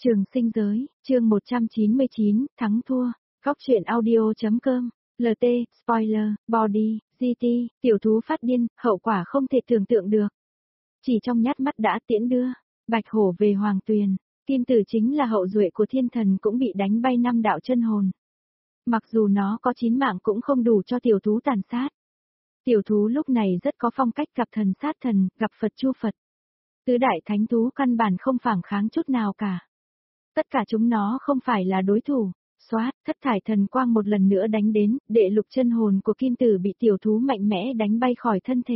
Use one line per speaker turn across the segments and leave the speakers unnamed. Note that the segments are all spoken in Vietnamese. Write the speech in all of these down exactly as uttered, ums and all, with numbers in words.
Trường sinh giới, chương một trăm chín mươi chín, thắng thua, góc truyện audio.com, lờ tê, spoiler, body, giê tê, tiểu thú phát điên, hậu quả không thể tưởng tượng được. Chỉ trong nhát mắt đã tiễn đưa, bạch hổ về hoàng tuyền, kim tử chính là hậu duệ của thiên thần cũng bị đánh bay năm đạo chân hồn. Mặc dù nó có chín mạng cũng không đủ cho tiểu thú tàn sát. Tiểu thú lúc này rất có phong cách gặp thần sát thần, gặp Phật chu Phật. Tứ đại thánh thú căn bản không phản kháng chút nào cả. Tất cả chúng nó không phải là đối thủ. Xoát, thất thải thần quang một lần nữa đánh đến, đệ lục chân hồn của kim tử bị tiểu thú mạnh mẽ đánh bay khỏi thân thể.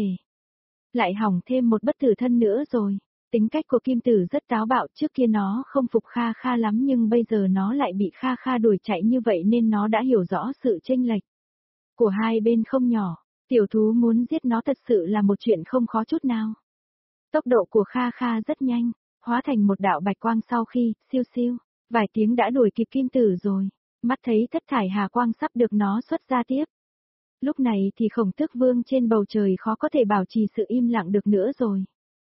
Lại hỏng thêm một bất tử thân nữa rồi. Tính cách của kim tử rất táo bạo, trước kia nó không phục Kha Kha lắm nhưng bây giờ nó lại bị Kha Kha đuổi chạy như vậy nên nó đã hiểu rõ sự chênh lệch của hai bên không nhỏ. Tiểu thú muốn giết nó thật sự là một chuyện không khó chút nào. Tốc độ của Kha Kha rất nhanh, hóa thành một đạo bạch quang sau khi, siêu siêu, vài tiếng đã đuổi kịp kim tử rồi, mắt thấy thất thải hà quang sắp được nó xuất ra tiếp. Lúc này thì Khổng Tước Vương trên bầu trời khó có thể bảo trì sự im lặng được nữa rồi.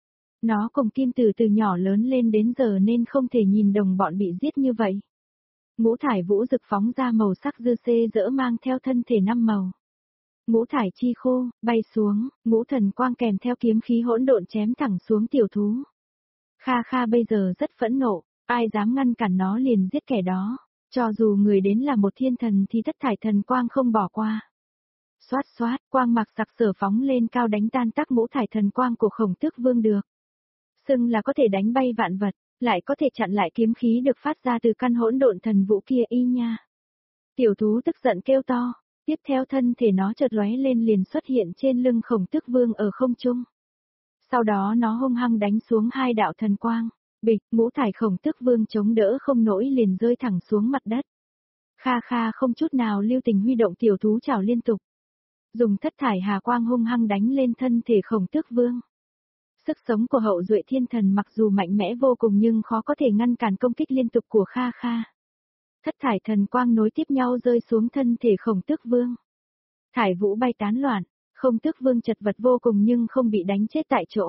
Nó cùng kim tử từ nhỏ lớn lên đến giờ nên không thể nhìn đồng bọn bị giết như vậy. Ngũ thải vũ rực phóng ra màu sắc dư xê dỡ mang theo thân thể năm màu. Ngũ thải chi khô, bay xuống, ngũ thần quang kèm theo kiếm khí hỗn độn chém thẳng xuống tiểu thú. Kha Kha bây giờ rất phẫn nộ, ai dám ngăn cản nó liền giết kẻ đó, cho dù người đến là một thiên thần thì thất thải thần quang không bỏ qua. Xoát xoát, quang mạc sặc sỡ phóng lên cao đánh tan tác ngũ thải thần quang của Khổng Tước Vương được. Xưng là có thể đánh bay vạn vật, lại có thể chặn lại kiếm khí được phát ra từ căn hỗn độn thần vũ kia y nha. Tiểu thú tức giận kêu to. Tiếp theo thân thể nó chợt lóe lên liền xuất hiện trên lưng Khổng Tước Vương ở không trung. Sau đó nó hung hăng đánh xuống hai đạo thần quang, bịch, ngũ thải Khổng Tước Vương chống đỡ không nổi liền rơi thẳng xuống mặt đất. Kha Kha không chút nào lưu tình huy động tiểu thú chảo liên tục. Dùng thất thải hà quang hung hăng đánh lên thân thể Khổng Tước Vương. Sức sống của hậu duệ thiên thần mặc dù mạnh mẽ vô cùng nhưng khó có thể ngăn cản công kích liên tục của Kha Kha. Thất thải thần quang nối tiếp nhau rơi xuống thân thể Khổng Tước Vương. Thải vũ bay tán loạn, Khổng Tước Vương chật vật vô cùng nhưng không bị đánh chết tại chỗ.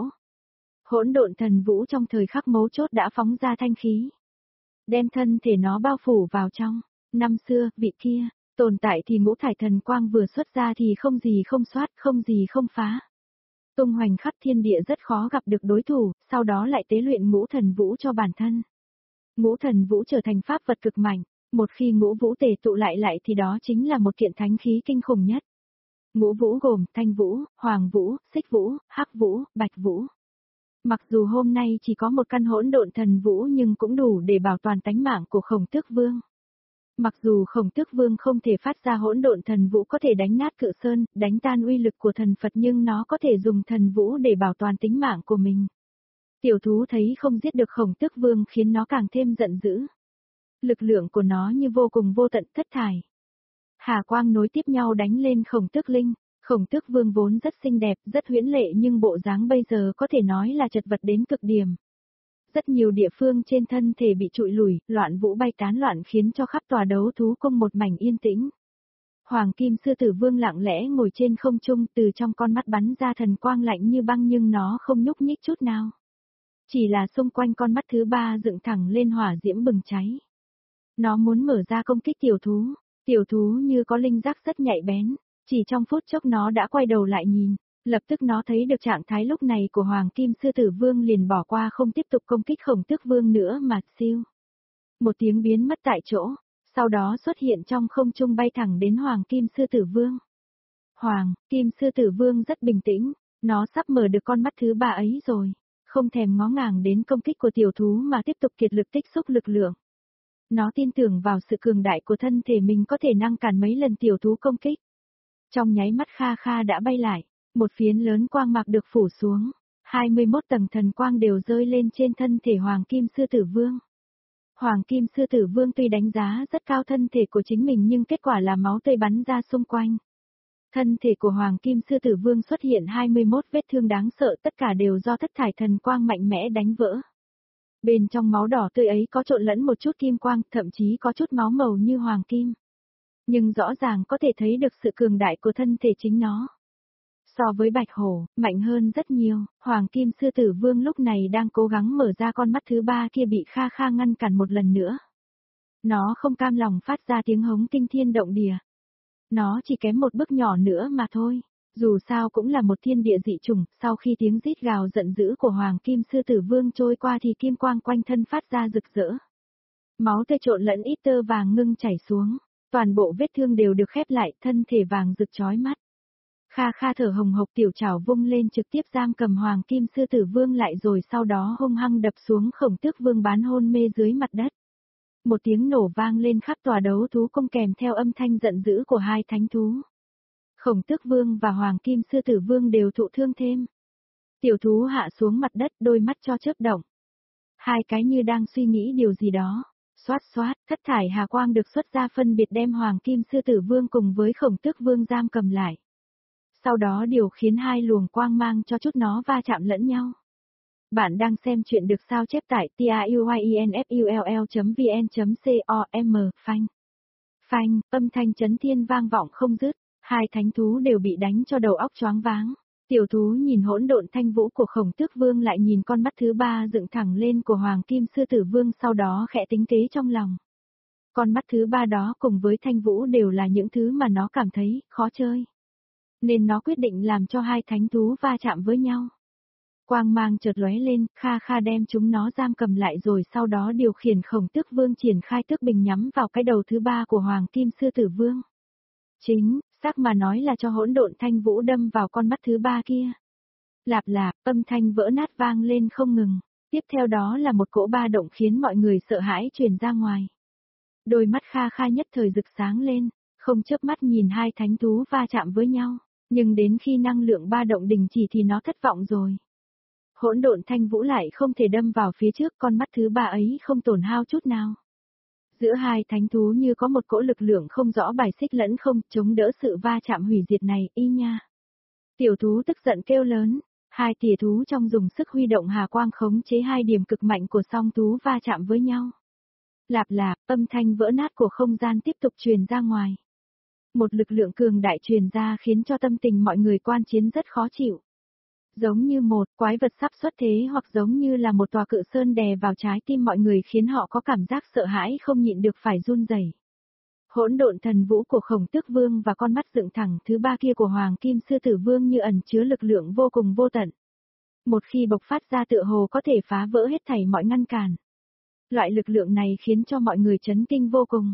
Hỗn độn thần vũ trong thời khắc mấu chốt đã phóng ra thanh khí, đem thân thể nó bao phủ vào trong. Năm xưa, vị kia, tồn tại thì ngũ thải thần quang vừa xuất ra thì không gì không soát, không gì không phá. Tung hoành khắp thiên địa rất khó gặp được đối thủ, sau đó lại tế luyện ngũ thần vũ cho bản thân. Ngũ thần vũ trở thành pháp vật cực mạnh. Một khi ngũ vũ tề tụ lại lại thì đó chính là một kiện thánh khí kinh khủng nhất. Ngũ vũ gồm thanh vũ, hoàng vũ, xích vũ, hắc vũ, bạch vũ. Mặc dù hôm nay chỉ có một căn hỗn độn thần vũ nhưng cũng đủ để bảo toàn tánh mạng của Khổng Tước Vương. Mặc dù Khổng Tước Vương không thể phát ra hỗn độn thần vũ có thể đánh nát cự sơn, đánh tan uy lực của thần Phật nhưng nó có thể dùng thần vũ để bảo toàn tính mạng của mình. Tiểu thú thấy không giết được Khổng Tước Vương khiến nó càng thêm giận dữ. Lực lượng của nó như vô cùng vô tận thất thải. Hà quang nối tiếp nhau đánh lên Khổng Tước Linh, Khổng Tước Vương vốn rất xinh đẹp, rất huyễn lệ nhưng bộ dáng bây giờ có thể nói là chật vật đến cực điểm. Rất nhiều địa phương trên thân thể bị trụi lủi, loạn vũ bay tán loạn khiến cho khắp tòa đấu thú cung một mảnh yên tĩnh. Hoàng Kim Sư Tử Vương lặng lẽ ngồi trên không trung, từ trong con mắt bắn ra thần quang lạnh như băng nhưng nó không nhúc nhích chút nào. Chỉ là xung quanh con mắt thứ ba dựng thẳng lên hỏa diễm bừng cháy. Nó muốn mở ra công kích tiểu thú, tiểu thú như có linh giác rất nhạy bén, chỉ trong phút chốc nó đã quay đầu lại nhìn, lập tức nó thấy được trạng thái lúc này của Hoàng Kim Sư Tử Vương liền bỏ qua không tiếp tục công kích Khổng Tước Vương nữa mà siêu. Một tiếng biến mất tại chỗ, sau đó xuất hiện trong không trung bay thẳng đến Hoàng Kim Sư Tử Vương. Hoàng Kim Sư Tử Vương rất bình tĩnh, nó sắp mở được con mắt thứ ba ấy rồi, không thèm ngó ngàng đến công kích của tiểu thú mà tiếp tục kiệt lực tích xúc lực lượng. Nó tin tưởng vào sự cường đại của thân thể mình có thể ngăn cản mấy lần tiểu thú công kích. Trong nháy mắt Kha Kha đã bay lại, một phiến lớn quang mạc được phủ xuống, hai mươi mốt tầng thần quang đều rơi lên trên thân thể Hoàng Kim Sư Tử Vương. Hoàng Kim Sư Tử Vương tuy đánh giá rất cao thân thể của chính mình nhưng kết quả là máu tươi bắn ra xung quanh. Thân thể của Hoàng Kim Sư Tử Vương xuất hiện hai mươi mốt vết thương đáng sợ, tất cả đều do thất thải thần quang mạnh mẽ đánh vỡ. Bên trong máu đỏ tươi ấy có trộn lẫn một chút kim quang, thậm chí có chút máu màu như hoàng kim. Nhưng rõ ràng có thể thấy được sự cường đại của thân thể chính nó. So với bạch hổ, mạnh hơn rất nhiều, hoàng kim sư tử vương lúc này đang cố gắng mở ra con mắt thứ ba kia bị Kha Kha ngăn cản một lần nữa. Nó không cam lòng phát ra tiếng hống kinh thiên động địa. Nó chỉ kém một bước nhỏ nữa mà thôi. Dù sao cũng là một thiên địa dị chủng, sau khi tiếng rít gào giận dữ của hoàng kim sư tử vương trôi qua thì kim quang quanh thân phát ra rực rỡ. Máu tươi trộn lẫn ít tơ vàng ngưng chảy xuống, toàn bộ vết thương đều được khép lại, thân thể vàng rực chói mắt. Kha Kha thở hồng hộc tiểu trảo vung lên trực tiếp giam cầm hoàng kim sư tử vương lại rồi sau đó hung hăng đập xuống Khổng Tước Vương bán hôn mê dưới mặt đất. Một tiếng nổ vang lên khắp tòa đấu thú cung kèm theo âm thanh giận dữ của hai thánh thú. Khổng Tước Vương và Hoàng Kim Sư Tử Vương đều thụ thương thêm. Tiểu thú hạ xuống mặt đất, đôi mắt cho chớp động. Hai cái như đang suy nghĩ điều gì đó. Xoát xoát, thất thải hà quang được xuất ra phân biệt đem Hoàng Kim Sư Tử Vương cùng với Khổng Tước Vương giam cầm lại. Sau đó điều khiến hai luồng quang mang cho chút nó va chạm lẫn nhau. Bạn đang xem chuyện được sao chép tại truyinfull chấm vn chấm com, phanh. Phanh, âm thanh chấn thiên vang vọng không dứt, hai thánh thú đều bị đánh cho đầu óc choáng váng. Tiểu thú nhìn hỗn độn thanh vũ của Khổng Tước Vương lại nhìn con mắt thứ ba dựng thẳng lên của Hoàng Kim Sư Tử Vương sau đó khẽ tính kế trong lòng. Con mắt thứ ba đó cùng với thanh vũ đều là những thứ mà nó cảm thấy khó chơi. Nên nó quyết định làm cho hai thánh thú va chạm với nhau. Quang mang chợt lóe lên, Kha Kha đem chúng nó giam cầm lại rồi sau đó điều khiển Khổng Tước Vương triển khai tước bình nhắm vào cái đầu thứ ba của Hoàng Kim Sư Tử Vương. Chính, xác mà nói là cho hỗn độn thanh vũ đâm vào con mắt thứ ba kia. Lạp lạp, âm thanh vỡ nát vang lên không ngừng, tiếp theo đó là một cỗ ba động khiến mọi người sợ hãi truyền ra ngoài. Đôi mắt Kha Kha nhất thời rực sáng lên, không chớp mắt nhìn hai thánh thú va chạm với nhau, nhưng đến khi năng lượng ba động đình chỉ thì nó thất vọng rồi. Hỗn độn thanh vũ lại không thể đâm vào phía trước, con mắt thứ ba ấy không tổn hao chút nào. Giữa hai thánh thú như có một cỗ lực lượng không rõ bài xích lẫn không chống đỡ sự va chạm hủy diệt này, y nha. Tiểu thú tức giận kêu lớn, hai tỉa thú trong dùng sức huy động hà quang khống chế hai điểm cực mạnh của song thú va chạm với nhau. Lạp lạp, âm thanh vỡ nát của không gian tiếp tục truyền ra ngoài. Một lực lượng cường đại truyền ra khiến cho tâm tình mọi người quan chiến rất khó chịu. Giống như một quái vật sắp xuất thế hoặc giống như là một tòa cự sơn đè vào trái tim mọi người khiến họ có cảm giác sợ hãi không nhịn được phải run rẩy. Hỗn độn thần vũ của Khổng Tước Vương và con mắt dựng thẳng thứ ba kia của Hoàng Kim Sư Tử Vương như ẩn chứa lực lượng vô cùng vô tận. Một khi bộc phát ra tựa hồ có thể phá vỡ hết thảy mọi ngăn cản. Loại lực lượng này khiến cho mọi người chấn kinh vô cùng.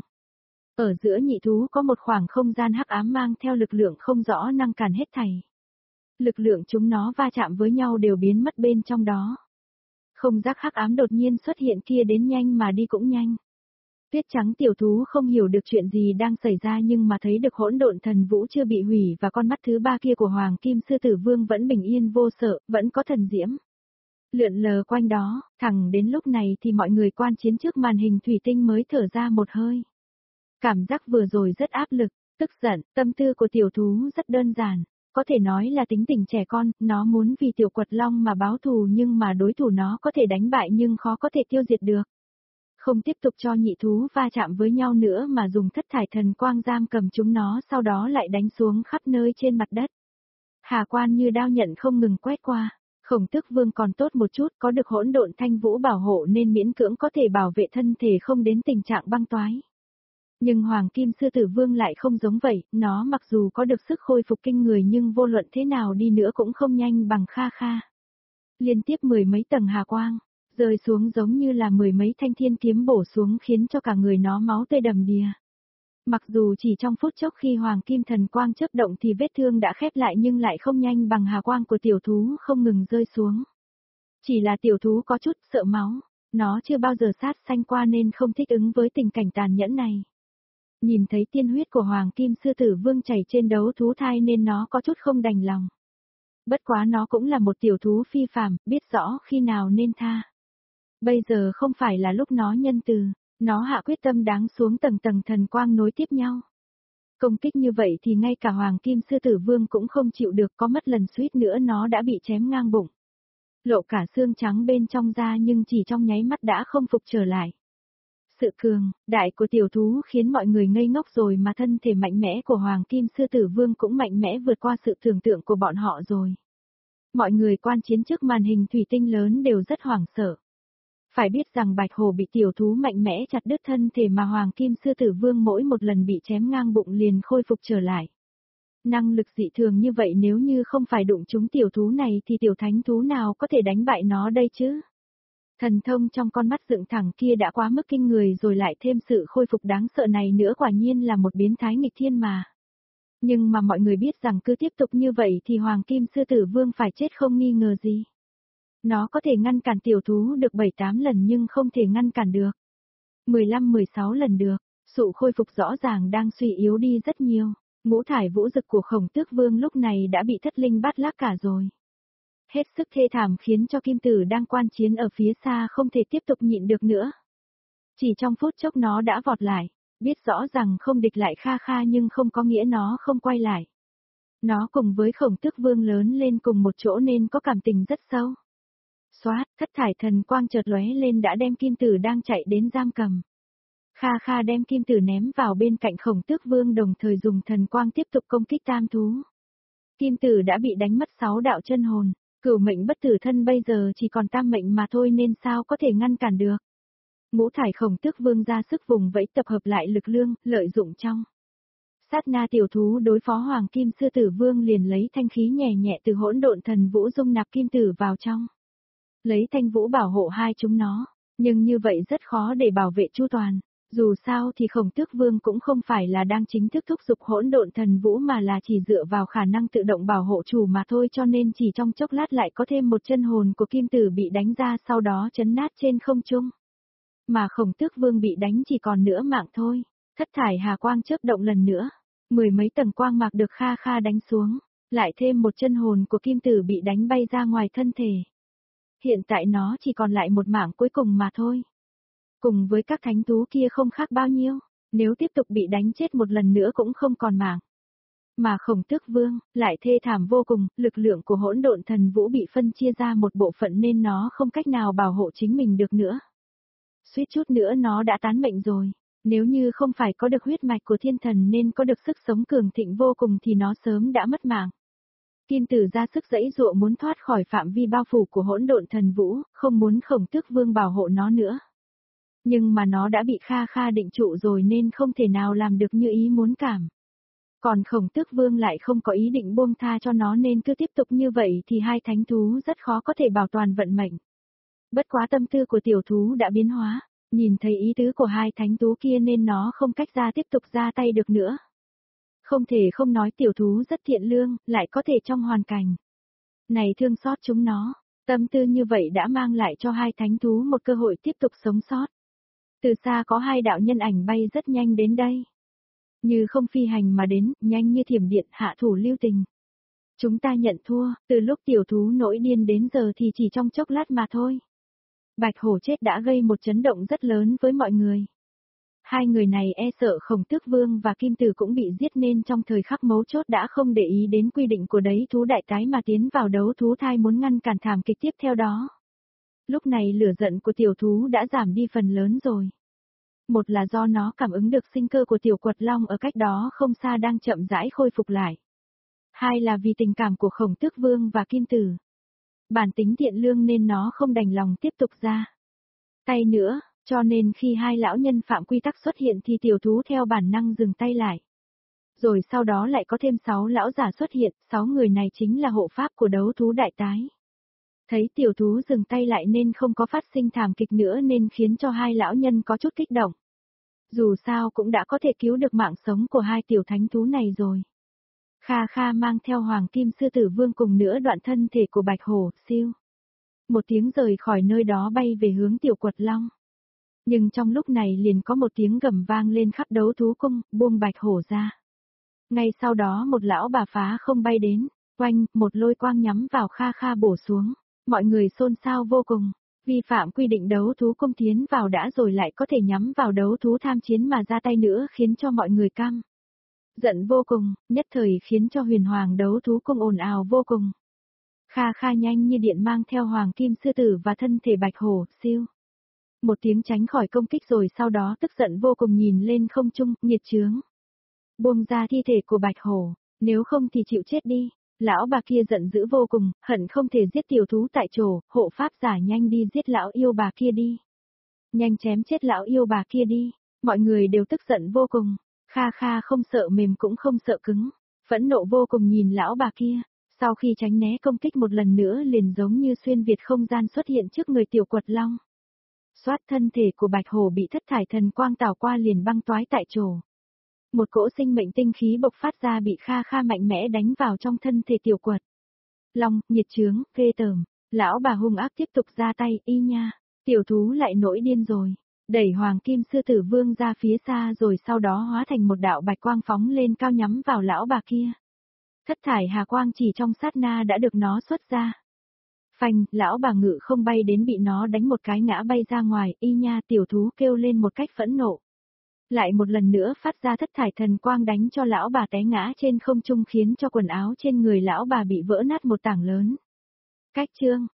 Ở giữa nhị thú có một khoảng không gian hắc ám mang theo lực lượng không rõ ngăn cản hết thảy. Lực lượng chúng nó va chạm với nhau đều biến mất bên trong đó. Không giác hắc ám đột nhiên xuất hiện kia đến nhanh mà đi cũng nhanh. Tuyết trắng tiểu thú không hiểu được chuyện gì đang xảy ra nhưng mà thấy được hỗn độn thần vũ chưa bị hủy và con mắt thứ ba kia của Hoàng Kim Sư Tử Vương vẫn bình yên vô sợ, vẫn có thần diễm. Lượn lờ quanh đó, thẳng đến lúc này thì mọi người quan chiến trước màn hình thủy tinh mới thở ra một hơi. Cảm giác vừa rồi rất áp lực, tức giận, tâm tư của tiểu thú rất đơn giản. Có thể nói là tính tình trẻ con, nó muốn vì tiểu quật long mà báo thù nhưng mà đối thủ nó có thể đánh bại nhưng khó có thể tiêu diệt được. Không tiếp tục cho nhị thú va chạm với nhau nữa mà dùng thất thải thần quang giam cầm chúng nó sau đó lại đánh xuống khắp nơi trên mặt đất. Hà quan như đao nhận không ngừng quét qua, Khổng Tước Vương còn tốt một chút có được hỗn độn thanh vũ bảo hộ nên miễn cưỡng có thể bảo vệ thân thể không đến tình trạng băng toái. Nhưng Hoàng Kim Sư Tử Vương lại không giống vậy, nó mặc dù có được sức khôi phục kinh người nhưng vô luận thế nào đi nữa cũng không nhanh bằng Kha Kha. Liên tiếp mười mấy tầng hà quang, rơi xuống giống như là mười mấy thanh thiên kiếm bổ xuống khiến cho cả người nó máu tươi đầm đìa. Mặc dù chỉ trong phút chốc khi Hoàng Kim Thần Quang chớp động thì vết thương đã khép lại nhưng lại không nhanh bằng hà quang của tiểu thú không ngừng rơi xuống. Chỉ là tiểu thú có chút sợ máu, nó chưa bao giờ sát sanh qua nên không thích ứng với tình cảnh tàn nhẫn này. Nhìn thấy tiên huyết của Hoàng Kim Sư Tử Vương chảy trên đấu thú thai nên nó có chút không đành lòng. Bất quá nó cũng là một tiểu thú phi phàm, biết rõ khi nào nên tha. Bây giờ không phải là lúc nó nhân từ, nó hạ quyết tâm đáng xuống tầng tầng thần quang nối tiếp nhau. Công kích như vậy thì ngay cả Hoàng Kim Sư Tử Vương cũng không chịu được, có mất lần suýt nữa nó đã bị chém ngang bụng. Lộ cả xương trắng bên trong ra nhưng chỉ trong nháy mắt đã không phục trở lại. Sự cường, đại của tiểu thú khiến mọi người ngây ngốc rồi mà thân thể mạnh mẽ của Hoàng Kim Sư Tử Vương cũng mạnh mẽ vượt qua sự tưởng tượng của bọn họ rồi. Mọi người quan chiến trước màn hình thủy tinh lớn đều rất hoảng sợ. Phải biết rằng Bạch Hổ bị tiểu thú mạnh mẽ chặt đứt thân thể mà Hoàng Kim Sư Tử Vương mỗi một lần bị chém ngang bụng liền khôi phục trở lại. Năng lực dị thường như vậy nếu như không phải đụng trúng tiểu thú này thì tiểu thánh thú nào có thể đánh bại nó đây chứ? Thần thông trong con mắt dựng thẳng kia đã quá mức kinh người rồi lại thêm sự khôi phục đáng sợ này nữa quả nhiên là một biến thái nghịch thiên mà. Nhưng mà mọi người biết rằng cứ tiếp tục như vậy thì Hoàng Kim Sư Tử Vương phải chết không nghi ngờ gì. Nó có thể ngăn cản tiểu thú được bảy tám lần nhưng không thể ngăn cản được. mười lăm mười sáu lần được, sự khôi phục rõ ràng đang suy yếu đi rất nhiều. Ngũ thải vũ dực của Khổng Tước Vương lúc này đã bị thất linh bát lác cả rồi. Hết sức thê thảm khiến cho Kim Tử đang quan chiến ở phía xa không thể tiếp tục nhịn được nữa. Chỉ trong phút chốc nó đã vọt lại, biết rõ rằng không địch lại Kha Kha nhưng không có nghĩa nó không quay lại. Nó cùng với Khổng Tước Vương lớn lên cùng một chỗ nên có cảm tình rất sâu. Xoát, thất thải thần quang chợt lóe lên đã đem Kim Tử đang chạy đến giam cầm. Kha Kha đem Kim Tử ném vào bên cạnh Khổng Tước Vương đồng thời dùng thần quang tiếp tục công kích tam thú. Kim Tử đã bị đánh mất sáu đạo chân hồn, cửu mệnh bất tử thân bây giờ chỉ còn tam mệnh mà thôi nên sao có thể ngăn cản được. Ngũ thải Khổng Tước Vương ra sức vùng vẫy tập hợp lại lực lượng, lợi dụng trong sát na tiểu thú đối phó Hoàng Kim Sư Tử Vương liền lấy thanh khí nhẹ nhẹ từ hỗn độn thần vũ dung nạp Kim Tử vào trong. Lấy thanh vũ bảo hộ hai chúng nó, nhưng như vậy rất khó để bảo vệ chu toàn. Dù sao thì Khổng Tước Vương cũng không phải là đang chính thức thúc giục hỗn độn thần vũ mà là chỉ dựa vào khả năng tự động bảo hộ chủ mà thôi cho nên chỉ trong chốc lát lại có thêm một chân hồn của Kim Tử bị đánh ra sau đó chấn nát trên không trung. Mà Khổng Tước Vương bị đánh chỉ còn nửa mạng thôi, thất thải hà quang chớp động lần nữa, mười mấy tầng quang mạc được Kha Kha đánh xuống, lại thêm một chân hồn của Kim Tử bị đánh bay ra ngoài thân thể. Hiện tại nó chỉ còn lại một mạng cuối cùng mà thôi. Cùng với các thánh thú kia không khác bao nhiêu, nếu tiếp tục bị đánh chết một lần nữa cũng không còn mạng. Mà Khổng Tước Vương, lại thê thảm vô cùng, lực lượng của hỗn độn thần vũ bị phân chia ra một bộ phận nên nó không cách nào bảo hộ chính mình được nữa. Suýt chút nữa nó đã tán mệnh rồi, nếu như không phải có được huyết mạch của thiên thần nên có được sức sống cường thịnh vô cùng thì nó sớm đã mất mạng. Kim Tử ra sức giãy giụa muốn thoát khỏi phạm vi bao phủ của hỗn độn thần vũ, không muốn Khổng Tước Vương bảo hộ nó nữa. Nhưng mà nó đã bị Kha Kha định trụ rồi nên không thể nào làm được như ý muốn cảm. Còn Khổng Tước Vương lại không có ý định buông tha cho nó nên cứ tiếp tục như vậy thì hai thánh thú rất khó có thể bảo toàn vận mệnh. Bất quá tâm tư của tiểu thú đã biến hóa, nhìn thấy ý tứ của hai thánh thú kia nên nó không cách ra tiếp tục ra tay được nữa. Không thể không nói tiểu thú rất thiện lương, lại có thể trong hoàn cảnh này thương xót chúng nó, tâm tư như vậy đã mang lại cho hai thánh thú một cơ hội tiếp tục sống sót. Từ xa có hai đạo nhân ảnh bay rất nhanh đến đây. Như không phi hành mà đến, nhanh như thiểm điện hạ thủ lưu tình. Chúng ta nhận thua, từ lúc tiểu thú nổi điên đến giờ thì chỉ trong chốc lát mà thôi. Bạch Hổ chết đã gây một chấn động rất lớn với mọi người. Hai người này e sợ Khổng Tước Vương và Kim Tử cũng bị giết nên trong thời khắc mấu chốt đã không để ý đến quy định của đấy thú đại tái mà tiến vào đấu thú thai muốn ngăn cản thảm kịch tiếp theo đó. Lúc này lửa giận của tiểu thú đã giảm đi phần lớn rồi. Một là do nó cảm ứng được sinh cơ của tiểu quật long ở cách đó không xa đang chậm rãi khôi phục lại. Hai là vì tình cảm của Khổng Tước Vương và Kim Tử. Bản tính thiện lương nên nó không đành lòng tiếp tục ra tay nữa, cho nên khi hai lão nhân phạm quy tắc xuất hiện thì tiểu thú theo bản năng dừng tay lại. Rồi sau đó lại có thêm sáu lão giả xuất hiện, sáu người này chính là hộ pháp của đấu thú đại tái. Thấy tiểu thú dừng tay lại nên không có phát sinh thảm kịch nữa nên khiến cho hai lão nhân có chút kích động. Dù sao cũng đã có thể cứu được mạng sống của hai tiểu thánh thú này rồi. Kha Kha mang theo Hoàng Kim Sư Tử Vương cùng nữa đoạn thân thể của Bạch Hổ, siêu. Một tiếng rời khỏi nơi đó bay về hướng tiểu quật long. Nhưng trong lúc này liền có một tiếng gầm vang lên khắp đấu thú cung, buông Bạch Hổ ra. Ngay sau đó một lão bà phá không bay đến, oanh, một lôi quang nhắm vào Kha Kha bổ xuống. Mọi người xôn xao vô cùng, vi phạm quy định đấu thú cung tiến vào đã rồi lại có thể nhắm vào đấu thú tham chiến mà ra tay nữa khiến cho mọi người căm giận vô cùng, nhất thời khiến cho huyền hoàng đấu thú cung ồn ào vô cùng. Kha Kha nhanh như điện mang theo Hoàng Kim Sư Tử và thân thể Bạch Hổ, siêu. một tiếng tránh khỏi công kích rồi sau đó tức giận vô cùng nhìn lên không trung, nghiệt chướng. Buông ra thi thể của bạch hổ, nếu không thì chịu chết đi. Lão bà kia giận dữ vô cùng, hận không thể giết tiểu thú tại chỗ, hộ pháp giả nhanh đi giết lão yêu bà kia đi. Nhanh chém chết lão yêu bà kia đi. Mọi người đều tức giận vô cùng. Kha Kha không sợ mềm cũng không sợ cứng. Phẫn nộ vô cùng nhìn lão bà kia. Sau khi tránh né công kích một lần nữa liền giống như xuyên việt không gian xuất hiện trước người tiểu quật long. Xoát thân thể của bạch hổ bị thất thải thần quang tảo qua liền băng toái tại chỗ. Một cỗ sinh mệnh tinh khí bộc phát ra bị Kha Kha mạnh mẽ đánh vào trong thân thể tiểu quật. Long, nhiệt chướng, ghê tởm. Lão bà hung ác tiếp tục ra tay, y nha. Tiểu thú lại nổi điên rồi. Đẩy hoàng kim sư tử vương ra phía xa rồi sau đó hóa thành một đạo bạch quang phóng lên cao nhắm vào lão bà kia. Thất thải hà quang chỉ trong sát na đã được nó xuất ra. Phanh, lão bà ngự không bay đến bị nó đánh một cái ngã bay ra ngoài, y nha tiểu thú kêu lên một cách phẫn nộ. Lại một lần nữa phát ra thất thải thần quang đánh cho lão bà té ngã trên không trung khiến cho quần áo trên người lão bà bị vỡ nát một tảng lớn. Cách chương